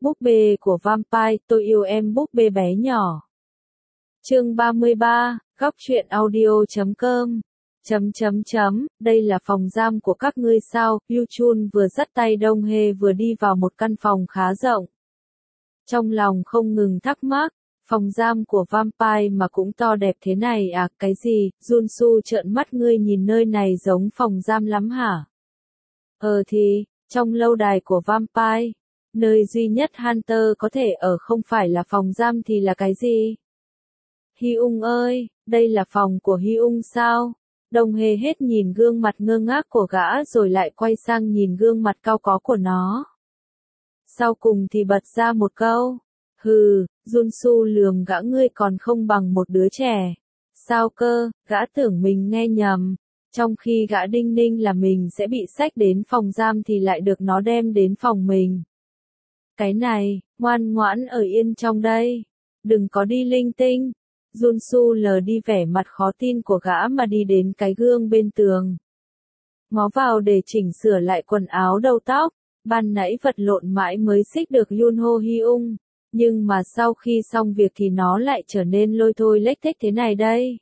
Búp bê của Vampire, tôi yêu em búp bê bé nhỏ. Chương 33, góc truyện audio.com. Đây là phòng giam của các ngươi sao? Yu Chun vừa dắt tay Dong Hye vừa đi vào một căn phòng khá rộng. Trong lòng không ngừng thắc mắc, phòng giam của Vampire mà cũng to đẹp thế này à? Cái gì? Jun Su trợn mắt, ngươi nhìn nơi này giống phòng giam lắm hả? Thì, trong lâu đài của Vampire, nơi duy nhất Hunter có thể ở không phải là phòng giam thì là cái gì? Hyung ơi, đây là phòng của Hyung sao? Dong Hye hết nhìn gương mặt ngơ ngác của gã rồi lại quay sang nhìn gương mặt cao có của nó. Sau cùng thì bật ra một câu. Hừ, Jun Su lườm gã, ngươi còn không bằng một đứa trẻ. Sao cơ? Gã tưởng mình nghe nhầm. Trong khi gã đinh ninh là mình sẽ bị xách đến phòng giam thì lại được nó đem đến phòng mình. Cái này, ngoan ngoãn ở yên trong đây. Đừng có đi linh tinh. Jun Su lờ đi vẻ mặt khó tin của gã mà đi đến cái gương bên tường. Ngó vào để chỉnh sửa lại quần áo đầu tóc. Ban nãy vật lộn mãi mới xích được Yunho Hyung. Nhưng mà sau khi xong việc thì nó lại trở nên lôi thôi lếch thếch thế này đây.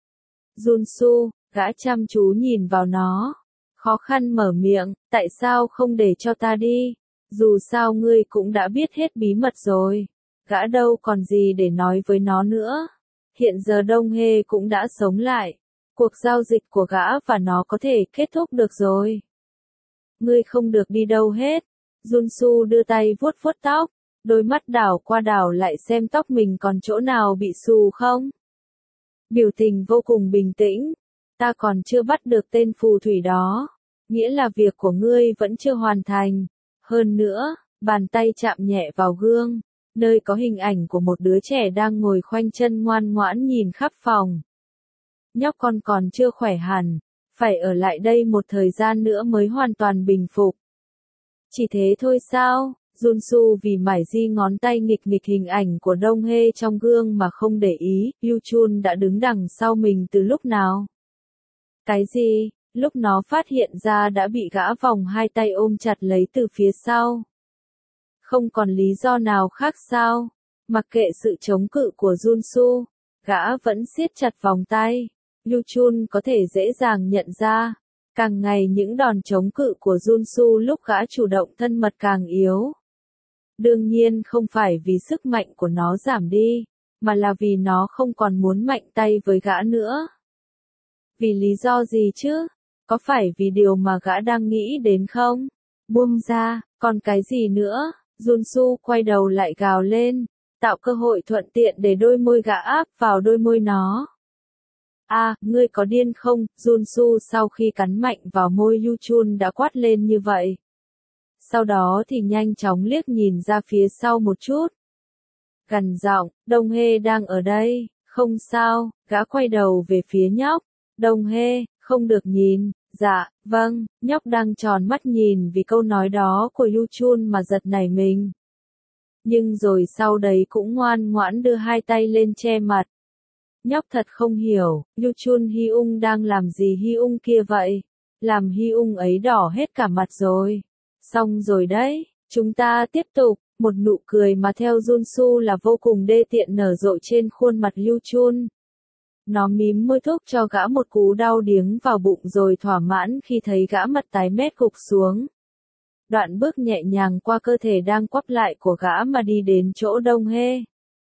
Jun Su, gã chăm chú nhìn vào nó. Khó khăn mở miệng, tại sao không để cho ta đi? Dù sao ngươi cũng đã biết hết bí mật rồi. Gã đâu còn gì để nói với nó nữa. Hiện giờ Dong Hye cũng đã sống lại. Cuộc giao dịch của gã và nó có thể kết thúc được rồi. Ngươi không được đi đâu hết. Jun Su đưa tay vuốt vuốt tóc. Đôi mắt đảo qua đảo lại xem tóc mình còn chỗ nào bị xù không. Biểu tình vô cùng bình tĩnh. Ta còn chưa bắt được tên phù thủy đó. Nghĩa là việc của ngươi vẫn chưa hoàn thành. Hơn nữa, bàn tay chạm nhẹ vào gương. Nơi có hình ảnh của một đứa trẻ đang ngồi khoanh chân ngoan ngoãn nhìn khắp phòng. Nhóc con còn chưa khỏe hẳn. Phải ở lại đây một thời gian nữa mới hoàn toàn bình phục. Chỉ thế thôi sao? Jun Su vì mải di ngón tay nghịch nghịch hình ảnh của Dong Hye trong gương mà không để ý, Yu Chun đã đứng đằng sau mình từ lúc nào? Cái gì? Lúc nó phát hiện ra đã bị gã vòng hai tay ôm chặt lấy từ phía sau. Không còn lý do nào khác sao? Mặc kệ sự chống cự của Jun Su, gã vẫn siết chặt vòng tay. Yu Chun có thể dễ dàng nhận ra, càng ngày những đòn chống cự của Jun Su lúc gã chủ động thân mật càng yếu. Đương nhiên không phải vì sức mạnh của nó giảm đi, mà là vì nó không còn muốn mạnh tay với gã nữa. Vì lý do gì chứ? Có phải vì điều mà gã đang nghĩ đến không? Buông ra, còn cái gì nữa? Jun Su quay đầu lại gào lên, tạo cơ hội thuận tiện để đôi môi gã áp vào đôi môi nó. Ngươi có điên không? Jun Su sau khi cắn mạnh vào môi Yu Chun đã quát lên như vậy. Sau đó thì nhanh chóng liếc nhìn ra phía sau một chút. Gằn giọng, Dong Hye đang ở đây, không sao, gã quay đầu về phía nhóc. Dong Hye, không được nhìn. Dạ, vâng, nhóc đang tròn mắt nhìn vì câu nói đó của Yu Chun mà giật nảy mình. Nhưng rồi sau đấy cũng ngoan ngoãn đưa hai tay lên che mặt. Nhóc thật không hiểu, Yu Chun Hyung đang làm gì Hyung kia vậy? Làm Hyung ấy đỏ hết cả mặt rồi. Xong rồi đấy, chúng ta tiếp tục. Một nụ cười mà theo Jun Su là vô cùng đê tiện nở rộ trên khuôn mặt Yu Chun. Nó mím môi thúc cho gã một cú đau điếng vào bụng rồi thỏa mãn khi thấy gã mặt tái mét gục xuống. Đoạn bước nhẹ nhàng qua cơ thể đang quắp lại của gã mà đi đến chỗ Dong Hye.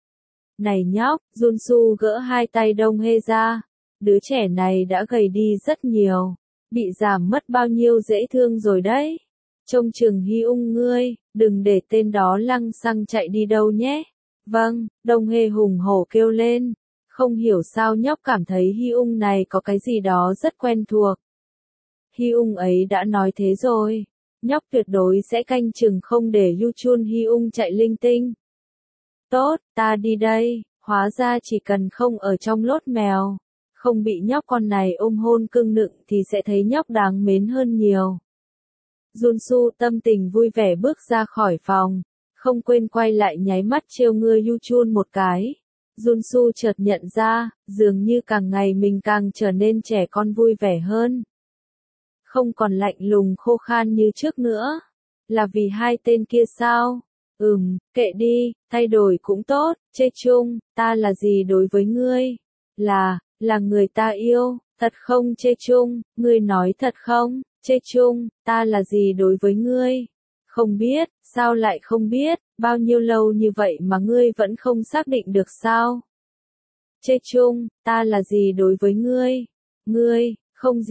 Này nhóc, Jun Su gỡ hai tay Dong Hye ra. Đứa trẻ này đã gầy đi rất nhiều. Bị giảm mất bao nhiêu dễ thương rồi đấy. Trông chừng Hyung ngươi, đừng để tên đó lăng xăng chạy đi đâu nhé. Vâng, Dong Hye hùng hổ kêu lên. Không hiểu sao nhóc cảm thấy Hyung này có cái gì đó rất quen thuộc. Hyung ấy đã nói thế rồi. Nhóc tuyệt đối sẽ canh chừng không để Yu Chun Hyung chạy linh tinh. Tốt, ta đi đây. Hóa ra chỉ cần không ở trong lốt mèo, không bị nhóc con này ôm hôn cưng nựng thì sẽ thấy nhóc đáng mến hơn nhiều. Jun Su tâm tình vui vẻ bước ra khỏi phòng, không quên quay lại nháy mắt trêu ngưa Yu Chun một cái. Jun Su chợt nhận ra, dường như càng ngày mình càng trở nên trẻ con vui vẻ hơn. Không còn lạnh lùng khô khan như trước nữa. Là vì hai tên kia sao? Kệ đi, thay đổi cũng tốt, chê chung, ta là gì đối với ngươi? Là người ta yêu, thật không chê chung, ngươi nói thật không, chê chung, ta là gì đối với ngươi? Không biết, sao lại không biết, bao nhiêu lâu như vậy mà ngươi vẫn không xác định được sao? Chê chung, ta là gì đối với ngươi? Ngươi, không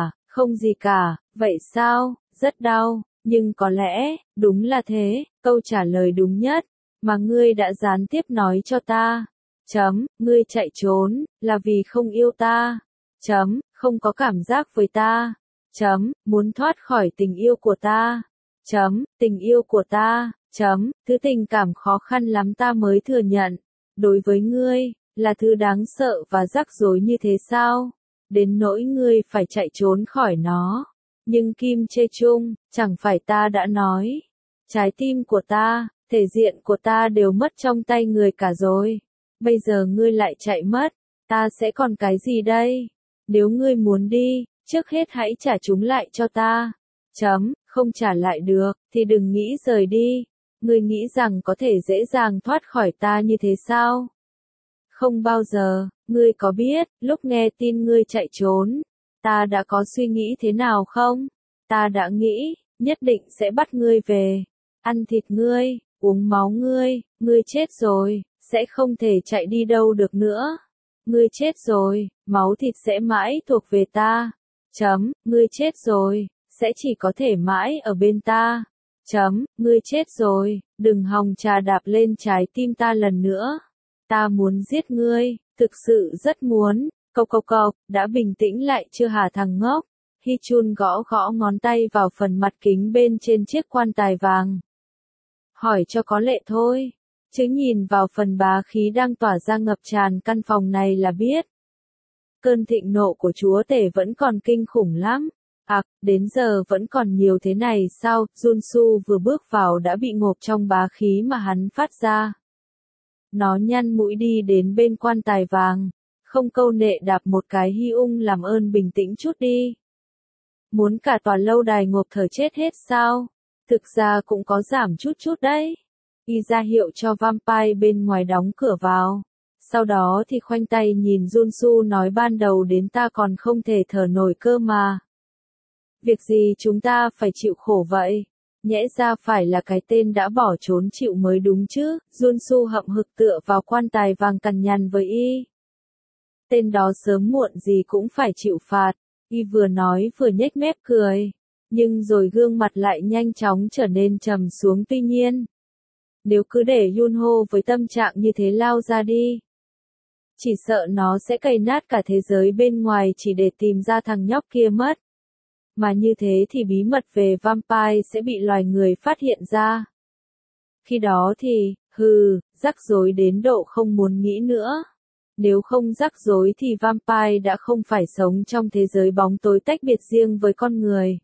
gì cả, vậy sao, rất đau, nhưng có lẽ, đúng là thế, câu trả lời đúng nhất, mà ngươi đã gián tiếp nói cho ta. Ngươi chạy trốn, là vì không yêu ta. Không có cảm giác với ta. Muốn thoát khỏi tình yêu của ta. Tình yêu của ta. Thứ tình cảm khó khăn lắm ta mới thừa nhận. Đối với ngươi, là thứ đáng sợ và rắc rối như thế sao? Đến nỗi ngươi phải chạy trốn khỏi nó. Nhưng Kim chê chung, chẳng phải ta đã nói. Trái tim của ta, thể diện của ta đều mất trong tay người cả rồi. Bây giờ ngươi lại chạy mất, ta sẽ còn cái gì đây? Nếu ngươi muốn đi, trước hết hãy trả chúng lại cho ta. Không trả lại được, thì đừng nghĩ rời đi. Ngươi nghĩ rằng có thể dễ dàng thoát khỏi ta như thế sao? Không bao giờ, ngươi có biết, lúc nghe tin ngươi chạy trốn, ta đã có suy nghĩ thế nào không? Ta đã nghĩ, nhất định sẽ bắt ngươi về, ăn thịt ngươi, uống máu ngươi chết rồi, sẽ không thể chạy đi đâu được nữa. Ngươi chết rồi, máu thịt sẽ mãi thuộc về ta. Ngươi chết rồi, sẽ chỉ có thể mãi ở bên ta. Ngươi chết rồi, đừng hòng chà đạp lên trái tim ta lần nữa. Ta muốn giết ngươi, thực sự rất muốn. Cộc, đã bình tĩnh lại chưa hả thằng ngốc? Hi Chun gõ gõ ngón tay vào phần mặt kính bên trên chiếc quan tài vàng. Hỏi cho có lệ thôi, chứ nhìn vào phần bá khí đang tỏa ra ngập tràn căn phòng này là biết. Cơn thịnh nộ của chúa tể vẫn còn kinh khủng lắm. Đến giờ vẫn còn nhiều thế này sao? Junsu vừa bước vào đã bị ngộp trong bá khí mà hắn phát ra. Nó nhăn mũi đi đến bên quan tài vàng, không câu nệ đạp một cái. Hy Ung làm ơn bình tĩnh chút đi. Muốn cả tòa lâu đài ngộp thở chết hết sao? Thực ra cũng có giảm chút đấy. Y ra hiệu cho vampire bên ngoài đóng cửa vào. Sau đó thì khoanh tay nhìn Junsu nói ban đầu đến ta còn không thể thở nổi cơ mà. Việc gì chúng ta phải chịu khổ vậy? Nhẽ ra phải là cái tên đã bỏ trốn chịu mới đúng chứ? Junsu hậm hực tựa vào quan tài vàng cằn nhằn với y. Tên đó sớm muộn gì cũng phải chịu phạt. Y vừa nói vừa nhếch mép cười. Nhưng rồi gương mặt lại nhanh chóng trở nên trầm xuống. Tuy nhiên, nếu cứ để Yunho với tâm trạng như thế lao ra đi, chỉ sợ nó sẽ cày nát cả thế giới bên ngoài chỉ để tìm ra thằng nhóc kia mất. Mà như thế thì bí mật về vampire sẽ bị loài người phát hiện ra. Khi đó thì, rắc rối đến độ không muốn nghĩ nữa. Nếu không rắc rối thì vampire đã không phải sống trong thế giới bóng tối tách biệt riêng với con người.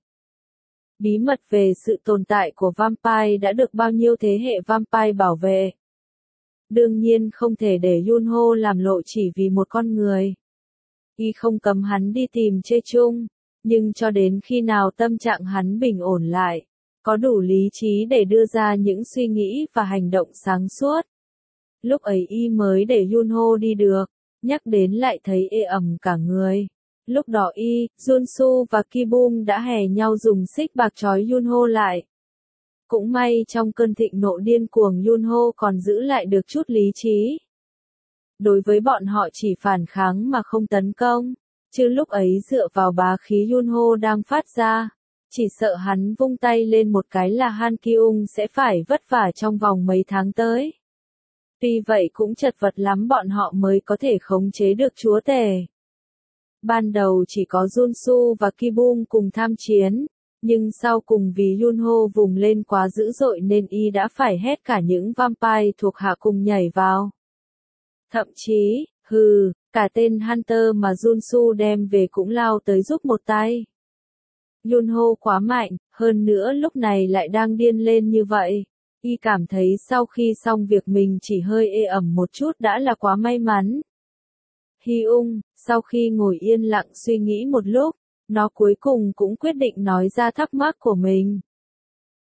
Bí mật về sự tồn tại của vampire đã được bao nhiêu thế hệ vampire bảo vệ. Đương nhiên không thể để Yunho làm lộ chỉ vì một con người. Y không cấm hắn đi tìm Chê Chung, nhưng cho đến khi nào tâm trạng hắn bình ổn lại, có đủ lý trí để đưa ra những suy nghĩ và hành động sáng suốt. Lúc ấy Y mới để Yunho đi được, nhắc đến lại thấy ê ẩm cả người. Lúc đó Y, Junsu và Kibum đã hè nhau dùng xích bạc trói Yunho lại. Cũng may trong cơn thịnh nộ điên cuồng Yunho còn giữ lại được chút lý trí. Đối với bọn họ chỉ phản kháng mà không tấn công, chứ lúc ấy dựa vào bá khí Yunho đang phát ra, chỉ sợ hắn vung tay lên một cái là Han Kyung sẽ phải vất vả trong vòng mấy tháng tới. Tuy vậy cũng chật vật lắm bọn họ mới có thể khống chế được chúa tể. Ban đầu chỉ có Junsu và Kibum cùng tham chiến, nhưng sau cùng vì Yunho vùng lên quá dữ dội nên Y đã phải hét cả những vampire thuộc hạ cùng nhảy vào. Thậm chí, cả tên Hunter mà Junsu đem về cũng lao tới giúp một tay. Yunho quá mạnh, hơn nữa lúc này lại đang điên lên như vậy. Y cảm thấy sau khi xong việc mình chỉ hơi ê ẩm một chút đã là quá may mắn. Hy Ung, sau khi ngồi yên lặng suy nghĩ một lúc, nó cuối cùng cũng quyết định nói ra thắc mắc của mình.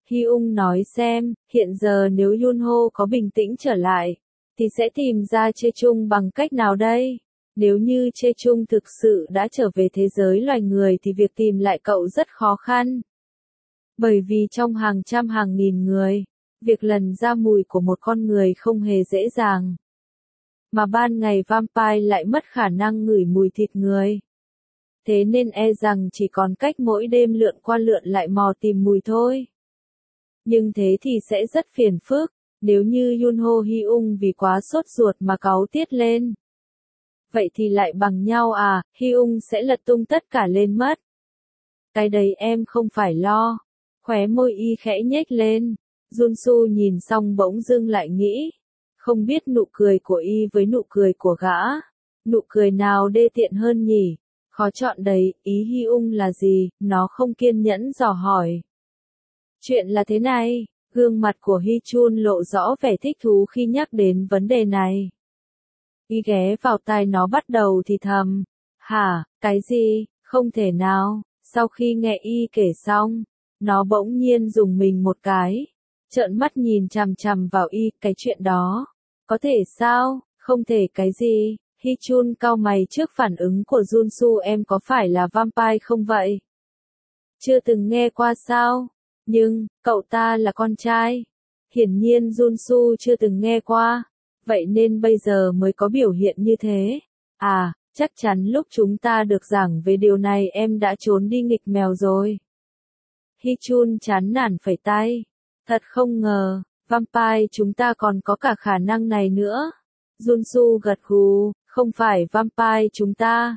Hyung nói xem, hiện giờ nếu Yunho có bình tĩnh trở lại, thì sẽ tìm ra Chae-chung bằng cách nào đây? Nếu như Chae-chung thực sự đã trở về thế giới loài người thì việc tìm lại cậu rất khó khăn. Bởi vì trong hàng trăm hàng nghìn người, việc lần ra mùi của một con người không hề dễ dàng. Mà ban ngày vampire lại mất khả năng ngửi mùi thịt người. Thế nên e rằng chỉ còn cách mỗi đêm lượn qua lượn lại mò tìm mùi thôi. Nhưng thế thì sẽ rất phiền phức, nếu như Yunho Hyung vì quá sốt ruột mà cáu tiết lên. Vậy thì lại bằng nhau à, Hyung sẽ lật tung tất cả lên mất. Cái đấy em không phải lo. Khóe môi y khẽ nhếch lên. Junsu nhìn xong bỗng dưng lại nghĩ. Không biết nụ cười của y với nụ cười của gã. Nụ cười nào đê tiện hơn nhỉ? Khó chọn đấy, ý Hyung là gì? Nó không kiên nhẫn dò hỏi. Chuyện là thế này, gương mặt của Hi-chun lộ rõ vẻ thích thú khi nhắc đến vấn đề này. Y ghé vào tai nó bắt đầu thì thầm. Hả, cái gì, không thể nào, sau khi nghe y kể xong, nó bỗng nhiên rùng mình một cái. Trợn mắt nhìn chằm chằm vào y, cái chuyện đó. Có thể sao, không thể cái gì, Hi-chun cau mày trước phản ứng của Junsu em có phải là vampire không vậy? Chưa từng nghe qua sao? Nhưng, cậu ta là con trai. Hiển nhiên Junsu chưa từng nghe qua. Vậy nên bây giờ mới có biểu hiện như thế. À, chắc chắn lúc chúng ta được giảng về điều này em đã trốn đi nghịch mèo rồi. Hi-chun chán nản phẩy tay. Thật không ngờ, vampire chúng ta còn có cả khả năng này nữa. Junsu gật gù, không phải vampire chúng ta.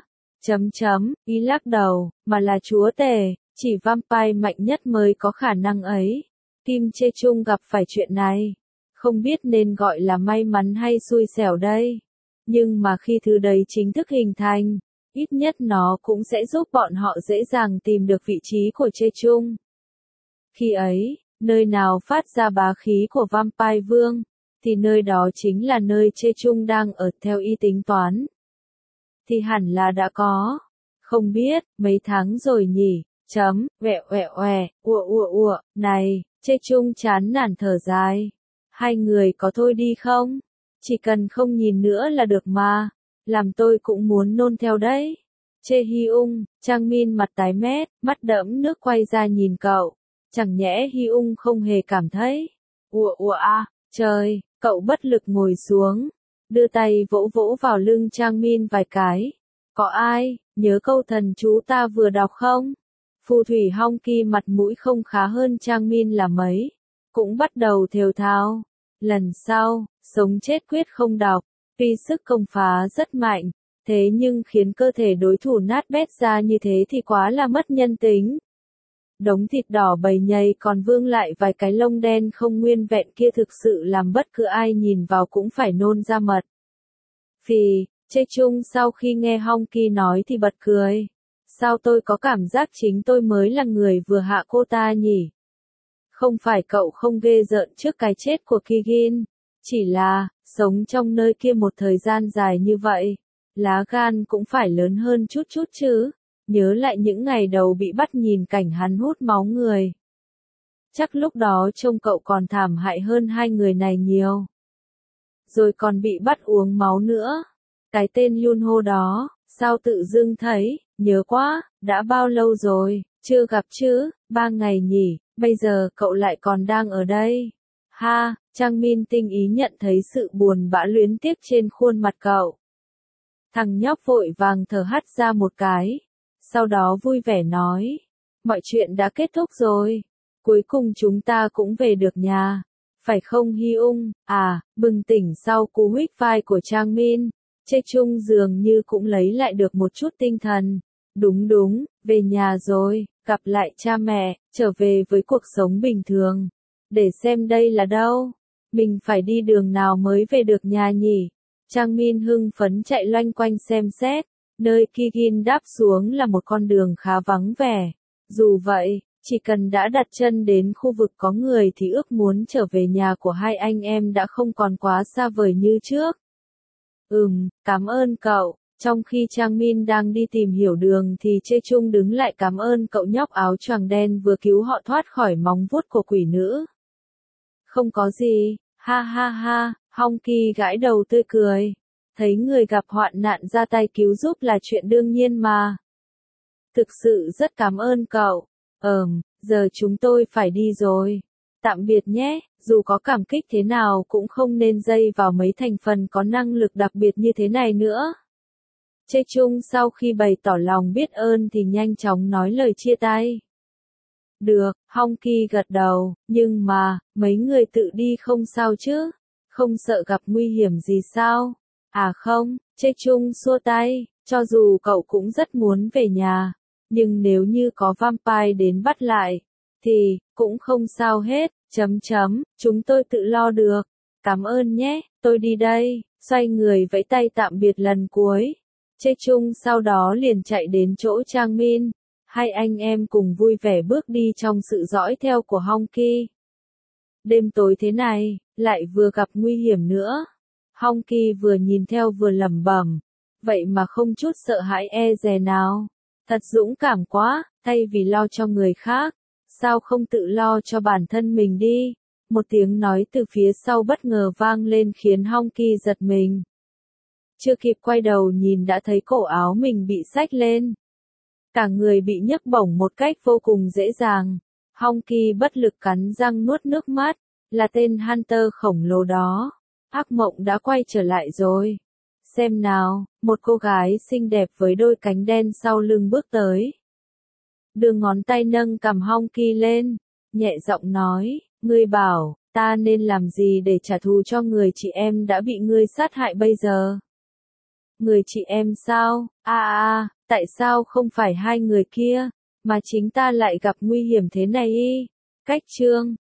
Y lắc đầu, mà là chúa tể. Chỉ vampire mạnh nhất mới có khả năng ấy. Kim Chae-chung gặp phải chuyện này. Không biết nên gọi là may mắn hay xui xẻo đây. Nhưng mà khi thứ đấy chính thức hình thành, ít nhất nó cũng sẽ giúp bọn họ dễ dàng tìm được vị trí của Chae-chung. Khi ấy, nơi nào phát ra bá khí của vampire vương, thì nơi đó chính là nơi Chae-chung đang ở theo y tính toán. Thì hẳn là đã có. Không biết, mấy tháng rồi nhỉ. Này, Chae-chung chán nản thở dài. Hai người có thôi đi không? Chỉ cần không nhìn nữa là được mà. Làm tôi cũng muốn nôn theo đấy. Chae-hyung, Chang Min mặt tái mét, mắt đẫm nước quay ra nhìn cậu. Chẳng nhẽ Hyung không hề cảm thấy. Trời, cậu bất lực ngồi xuống. Đưa tay vỗ vỗ vào lưng Chang Min vài cái. Có ai, nhớ câu thần chú ta vừa đọc không? Phù thủy Hong Ki mặt mũi không khá hơn Chang Min là mấy. Cũng bắt đầu thều thào. Lần sau, sống chết quyết không đọc. Tuy sức công phá rất mạnh. Thế nhưng khiến cơ thể đối thủ nát bét ra như thế thì quá là mất nhân tính. Đống thịt đỏ bầy nhầy còn vương lại vài cái lông đen không nguyên vẹn kia thực sự làm bất cứ ai nhìn vào cũng phải nôn ra mật. Phì, Chae-chung sau khi nghe Hong Ki nói thì bật cười. Sao tôi có cảm giác chính tôi mới là người vừa hạ cô ta nhỉ? Không phải cậu không ghê rợn trước cái chết của Kigin, chỉ là, sống trong nơi kia một thời gian dài như vậy, lá gan cũng phải lớn hơn chút chút chứ. Nhớ lại những ngày đầu bị bắt nhìn cảnh hắn hút máu người. Chắc lúc đó trông cậu còn thảm hại hơn hai người này nhiều. Rồi còn bị bắt uống máu nữa. Cái tên Yunho đó, sao tự dưng thấy, nhớ quá, đã bao lâu rồi, chưa gặp chứ, 3 ngày nhỉ, bây giờ cậu lại còn đang ở đây. Ha, Chang Min tinh ý nhận thấy sự buồn bã luyến tiếc trên khuôn mặt cậu. Thằng nhóc vội vàng thở hắt ra một cái. Sau đó vui vẻ nói, mọi chuyện đã kết thúc rồi, cuối cùng chúng ta cũng về được nhà, phải không Hyung? À, bừng tỉnh sau cú huých vai của Chang Min, Chae-chung dường như cũng lấy lại được một chút tinh thần. Đúng, về nhà rồi, gặp lại cha mẹ, trở về với cuộc sống bình thường. Để xem đây là đâu, mình phải đi đường nào mới về được nhà nhỉ? Chang Min hưng phấn chạy loanh quanh xem xét. Nơi Kigin đáp xuống là một con đường khá vắng vẻ. Dù vậy, chỉ cần đã đặt chân đến khu vực có người thì ước muốn trở về nhà của hai anh em đã không còn quá xa vời như trước. Cảm ơn cậu. Trong khi Trang Min đang đi tìm hiểu đường thì Chê Chung đứng lại cảm ơn cậu nhóc áo choàng đen vừa cứu họ thoát khỏi móng vuốt của quỷ nữ. Không có gì, ha ha ha, Hong Ki gãi đầu tươi cười. Thấy người gặp hoạn nạn ra tay cứu giúp là chuyện đương nhiên mà. Thực sự rất cảm ơn cậu. Giờ chúng tôi phải đi rồi. Tạm biệt nhé, dù có cảm kích thế nào cũng không nên dây vào mấy thành phần có năng lực đặc biệt như thế này nữa. Chê Chung sau khi bày tỏ lòng biết ơn thì nhanh chóng nói lời chia tay. Được, Hong Ki gật đầu, nhưng mà, mấy người tự đi không sao chứ? Không sợ gặp nguy hiểm gì sao? À không, Chê Chung xua tay, cho dù cậu cũng rất muốn về nhà, nhưng nếu như có vampire đến bắt lại, thì, cũng không sao hết, chúng tôi tự lo được. Cảm ơn nhé, tôi đi đây, xoay người vẫy tay tạm biệt lần cuối. Chê Chung sau đó liền chạy đến chỗ Trang Min. Hai anh em cùng vui vẻ bước đi trong sự dõi theo của Hong Ki. Đêm tối thế này, lại vừa gặp nguy hiểm nữa. Hong Ki vừa nhìn theo vừa lẩm bẩm, vậy mà không chút sợ hãi e dè nào. Thật dũng cảm quá, thay vì lo cho người khác, sao không tự lo cho bản thân mình đi. Một tiếng nói từ phía sau bất ngờ vang lên khiến Hong Ki giật mình. Chưa kịp quay đầu nhìn đã thấy cổ áo mình bị xách lên. Cả người bị nhấc bổng một cách vô cùng dễ dàng. Hong Ki bất lực cắn răng nuốt nước mắt, là tên Hunter khổng lồ đó. Ác mộng đã quay trở lại rồi. Xem nào, một cô gái xinh đẹp với đôi cánh đen sau lưng bước tới. Đưa ngón tay nâng cằm Hong Ki lên, nhẹ giọng nói, ngươi bảo, ta nên làm gì để trả thù cho người chị em đã bị ngươi sát hại bây giờ? Người chị em sao? Tại sao không phải hai người kia, mà chính ta lại gặp nguy hiểm thế này y? Cách chương